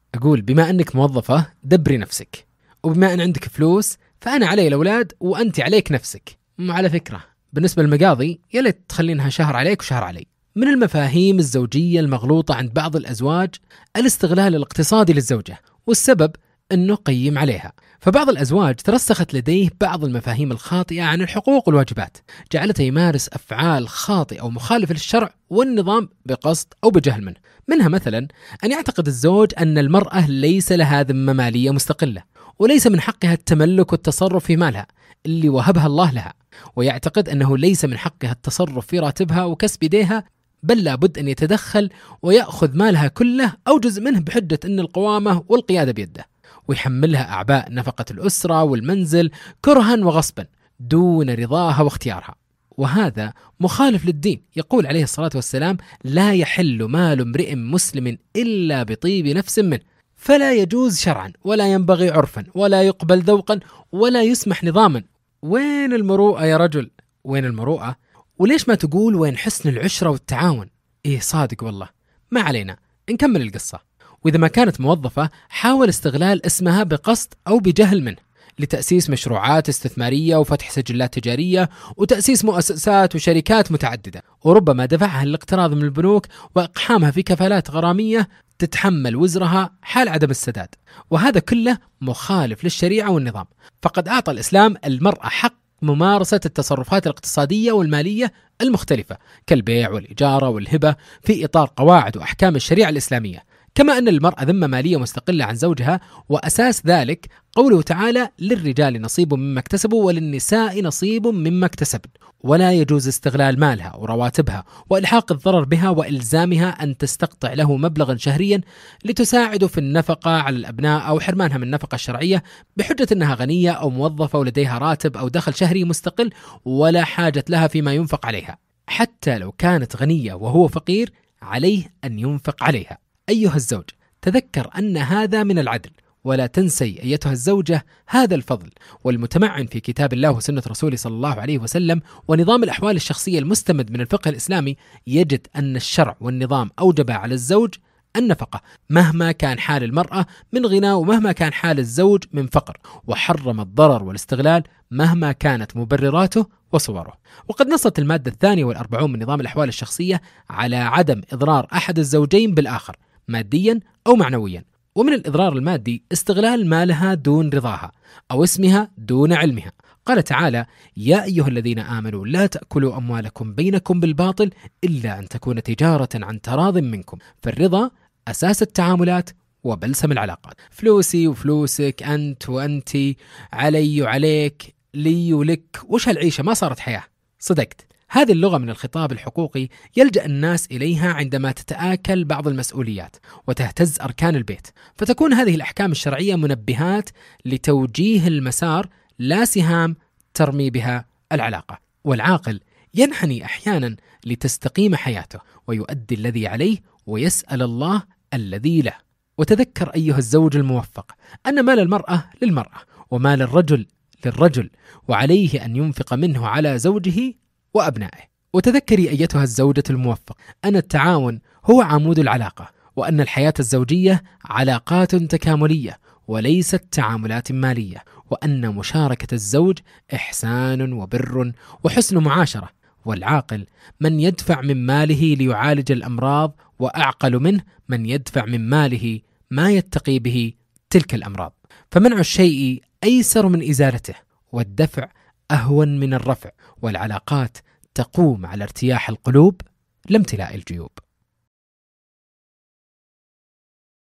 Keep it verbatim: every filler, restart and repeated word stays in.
أقول بما أنك موظفة دبري نفسك، وبما أن عندك فلوس فأنا علي الأولاد وأنت عليك نفسك. وعلى فكرة بالنسبة للمقاضي يلي تخلينها شهر عليك وشهر علي. من المفاهيم الزوجية المغلوطة عند بعض الأزواج الاستغلال الاقتصادي للزوجة، والسبب أنه قيم عليها. فبعض الأزواج ترسخت لديه بعض المفاهيم الخاطئة عن الحقوق والواجبات، جعلته يمارس أفعال خاطئة أو مخالفة للشرع والنظام بقصد أو بجهل منه. منها مثلا أن يعتقد الزوج أن المرأة ليس لها ذمة مالية مستقلة، وليس من حقها التملك والتصرف في مالها اللي وهبها الله لها، ويعتقد أنه ليس من حقها التصرف في راتبها وكسب يديها، بل لابد أن يتدخل ويأخذ مالها كله أو جزء منه بحجة أن القوامة والقيادة بيده، ويحملها أعباء نفقة الأسرة والمنزل كرها وغصبا دون رضاها واختيارها. وهذا مخالف للدين. يقول عليه الصلاة والسلام: لا يحل مال امرئ مسلم إلا بطيب نفس منه، فلا يجوز شرعا ولا ينبغي عرفا ولا يقبل ذوقا ولا يسمح نظاما. وين المروءة يا رجل؟ وين المروءة؟ وليش ما تقول وين حسن العشرة والتعاون؟ إيه صادق والله. ما علينا، نكمل القصة. وإذا ما كانت موظفة حاول استغلال اسمها بقصد أو بجهل منه لتأسيس مشروعات استثمارية وفتح سجلات تجارية وتأسيس مؤسسات وشركات متعددة، وربما دفعها للاقتراض من البنوك وإقحامها في كفالات غرامية تتحمل وزرها حال عدم السداد. وهذا كله مخالف للشريعة والنظام. فقد أعطى الإسلام المرأة حق ممارسة التصرفات الاقتصادية والمالية المختلفة كالبيع والإجارة والهبة في إطار قواعد وأحكام الشريعة الإسلامية، كما أن المرأة ذمة مالية مستقلة عن زوجها. وأساس ذلك قوله تعالى: للرجال نصيب مما اكتسبوا وللنساء نصيب مما اكتسبن. ولا يجوز استغلال مالها ورواتبها وإلحاق الضرر بها وإلزامها أن تستقطع له مبلغا شهريا لتساعد في النفقة على الأبناء أو حرمانها من النفقة الشرعية بحجة أنها غنية أو موظفة ولديها راتب أو دخل شهري مستقل ولا حاجة لها فيما ينفق عليها. حتى لو كانت غنية وهو فقير عليه أن ينفق عليها. أيها الزوج، تذكر أن هذا من العدل، ولا تنسي أيتها الزوجة هذا الفضل. والمتمعن في كتاب الله وسنة رسوله صلى الله عليه وسلم ونظام الأحوال الشخصية المستمد من الفقه الإسلامي يجد أن الشرع والنظام أوجب على الزوج النفقة مهما كان حال المرأة من غنى ومهما كان حال الزوج من فقر، وحرم الضرر والاستغلال مهما كانت مبرراته وصوره. وقد نصت المادة الثانية والأربعون من نظام الأحوال الشخصية على عدم إضرار أحد الزوجين بالآخر ماديا أو معنويا. ومن الإضرار المادي استغلال مالها دون رضاها أو اسمها دون علمها. قال تعالى: يا أيها الذين آمنوا لا تأكلوا أموالكم بينكم بالباطل إلا أن تكون تجارة عن تراض منكم. فالرضا أساس التعاملات وبلسم العلاقات. فلوسي وفلوسك، أنت وأنتي، علي وعليك، لي ولك، وش هالعيشة؟ ما صارت حياة. صدقت. هذه اللغة من الخطاب الحقوقي يلجأ الناس إليها عندما تتآكل بعض المسؤوليات وتهتز أركان البيت، فتكون هذه الأحكام الشرعية منبهات لتوجيه المسار لا سهام ترمي بها العلاقة. والعاقل ينحني أحيانا لتستقيم حياته ويؤدي الذي عليه ويسأل الله الذي له. وتذكر أيها الزوج الموفق أن مال المرأة للمرأة ومال الرجل للرجل، وعليه أن ينفق منه على زوجه وأبنائه. وتذكري أيتها الزوجة الموفق أن التعاون هو عمود العلاقة، وأن الحياة الزوجية علاقات تكاملية وليست تعاملات مالية، وأن مشاركة الزوج إحسان وبر وحسن معاشرة. والعاقل من يدفع من ماله ليعالج الأمراض، وأعقل منه من يدفع من ماله ما يتقي به تلك الأمراض. فمنع الشيء أيسر من إزالته، والدفع أهون من الرفع، والعلاقات تقوم على ارتياح القلوب لا امتلاء الجيوب.